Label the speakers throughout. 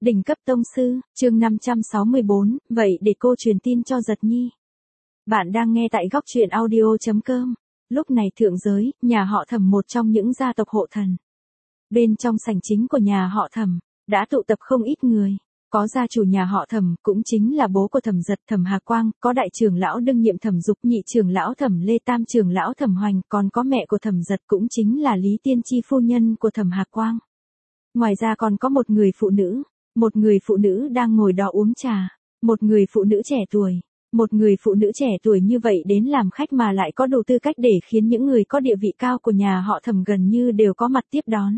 Speaker 1: Đỉnh cấp tông sư, chương 564, vậy để cô truyền tin cho Giật Nhi. Bạn đang nghe tại góc truyện audio.com. Lúc này thượng giới, nhà họ Thẩm một trong những gia tộc hộ thần. Bên trong sảnh chính của nhà họ Thẩm, đã tụ tập không ít người. Có gia chủ nhà họ Thẩm, cũng chính là bố của Thẩm Giật Thẩm Hà Quang, có đại trưởng lão đương nhiệm Thẩm Dục, nhị trưởng lão Thẩm Lê, tam trưởng lão Thẩm Hoành, còn có mẹ của Thẩm Giật cũng chính là Lý Tiên Chi phu nhân của Thẩm Hà Quang. Ngoài ra còn có một người phụ nữ đang ngồi đó uống trà, một người phụ nữ trẻ tuổi như vậy đến làm khách mà lại có đủ tư cách để khiến những người có địa vị cao của nhà họ Thẩm gần như đều có mặt tiếp đón.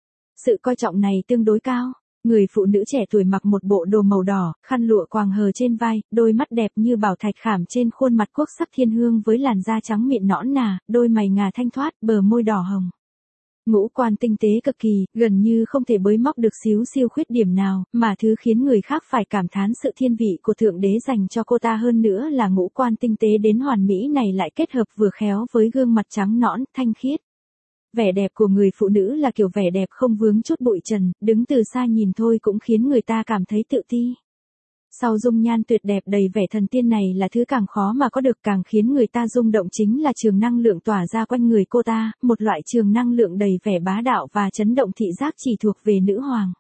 Speaker 1: Sự coi trọng này tương đối cao. Người phụ nữ trẻ tuổi mặc một bộ đồ màu đỏ, khăn lụa quàng hờ trên vai, đôi mắt đẹp như bảo thạch khảm trên khuôn mặt quốc sắc thiên hương với làn da trắng mịn nõn nà, đôi mày ngà thanh thoát, bờ môi đỏ hồng. Ngũ quan tinh tế cực kỳ, gần như không thể bới móc được xíu xiu khuyết điểm nào, mà thứ khiến người khác phải cảm thán sự thiên vị của Thượng Đế dành cho cô ta hơn nữa là ngũ quan tinh tế đến hoàn mỹ này lại kết hợp vừa khéo với gương mặt trắng nõn, thanh khiết. Vẻ đẹp của người phụ nữ là kiểu vẻ đẹp không vướng chút bụi trần, đứng từ xa nhìn thôi cũng khiến người ta cảm thấy tự ti. Sau dung nhan tuyệt đẹp đầy vẻ thần tiên này là thứ càng khó mà có được, càng khiến người ta rung động chính là trường năng lượng tỏa ra quanh người cô ta, một loại trường năng lượng đầy vẻ bá đạo và chấn động thị giác chỉ thuộc về nữ hoàng.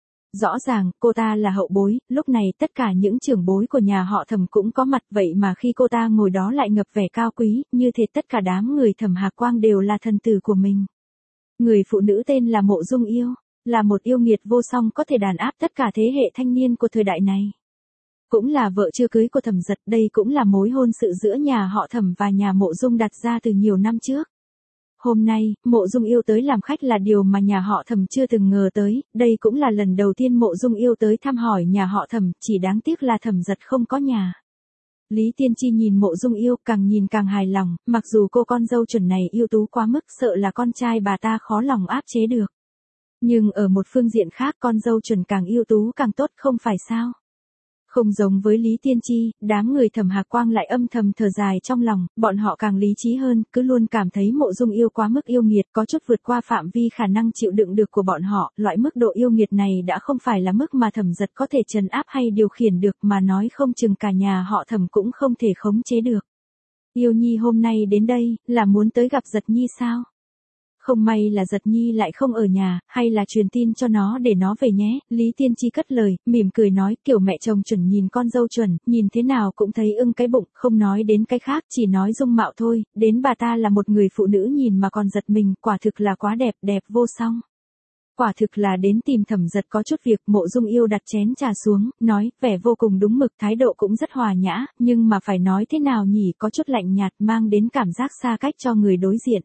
Speaker 1: Rõ ràng, cô ta là hậu bối, lúc này tất cả những trưởng bối của nhà họ Thẩm cũng có mặt, vậy mà khi cô ta ngồi đó lại ngập vẻ cao quý, như thể tất cả đám người Thẩm Hà Quang đều là thần tử của mình. Người phụ nữ tên là Mộ Dung Yêu, là một yêu nghiệt vô song có thể đàn áp tất cả thế hệ thanh niên của thời đại này. Cũng là vợ chưa cưới của Thẩm Giật, đây cũng là mối hôn sự giữa nhà họ Thẩm và nhà Mộ Dung đặt ra từ nhiều năm trước. Hôm nay, Mộ Dung Yêu tới làm khách là điều mà nhà họ Thẩm chưa từng ngờ tới, đây cũng là lần đầu tiên Mộ Dung Yêu tới thăm hỏi nhà họ Thẩm, chỉ đáng tiếc là Thẩm Giật không có nhà. Lý Tiên Chi nhìn Mộ Dung Yêu, càng nhìn càng hài lòng, mặc dù cô con dâu chuẩn này ưu tú quá mức, sợ là con trai bà ta khó lòng áp chế được. Nhưng ở một phương diện khác, con dâu chuẩn càng ưu tú càng tốt, không phải sao? Không giống với Lý Tiên Chi, đám người Thẩm Hà Quang lại âm thầm thở dài trong lòng, bọn họ càng lý trí hơn, cứ luôn cảm thấy Mộ Dung Yêu quá mức yêu nghiệt, có chút vượt qua phạm vi khả năng chịu đựng được của bọn họ, loại mức độ yêu nghiệt này đã không phải là mức mà Thẩm Giật có thể trấn áp hay điều khiển được, mà nói không chừng cả nhà họ Thẩm cũng không thể khống chế được. Yêu Nhi hôm nay đến đây, là muốn tới gặp Giật Nhi sao? Không may là Giật Nhi lại không ở nhà, hay là truyền tin cho nó để nó về nhé. Lý Tiên Chi cất lời, mỉm cười nói, kiểu mẹ chồng chuẩn nhìn con dâu chuẩn, nhìn thế nào cũng thấy ưng cái bụng, không nói đến cái khác, chỉ nói dung mạo thôi, đến bà ta là một người phụ nữ nhìn mà còn giật mình, quả thực là quá đẹp, đẹp vô song. Quả thực là đến tìm Thẩm Giật có chút việc. Mộ Dung Yêu đặt chén trà xuống, nói, vẻ vô cùng đúng mực, thái độ cũng rất hòa nhã, nhưng mà phải nói thế nào nhỉ, có chút lạnh nhạt, mang đến cảm giác xa cách cho người đối diện.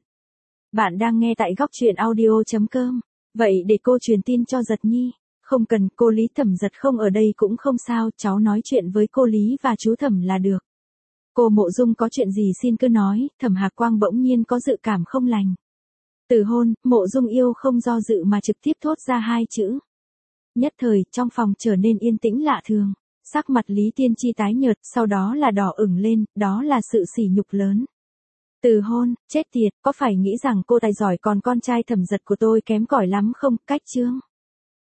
Speaker 1: Bạn đang nghe tại góc truyện audio.com. Vậy để cô truyền tin cho Giật Nhi. Không cần, cô Lý. Thẩm Giật không ở đây cũng không sao, cháu nói chuyện với cô Lý và chú Thẩm là được. Cô Mộ Dung có chuyện gì xin cứ nói. Thẩm Hà Quang bỗng nhiên có dự cảm không lành. Từ hôn, Mộ Dung Yêu không do dự mà trực tiếp thốt ra hai chữ. Nhất thời, trong phòng trở nên yên tĩnh lạ thường. Sắc mặt Lý Tiên Chi tái nhợt, sau đó là đỏ ửng lên, đó là sự sỉ nhục lớn. Từ hôn, chết tiệt, có phải nghĩ rằng cô tài giỏi còn con trai Thẩm Giật của tôi kém cỏi lắm không? Cách chương.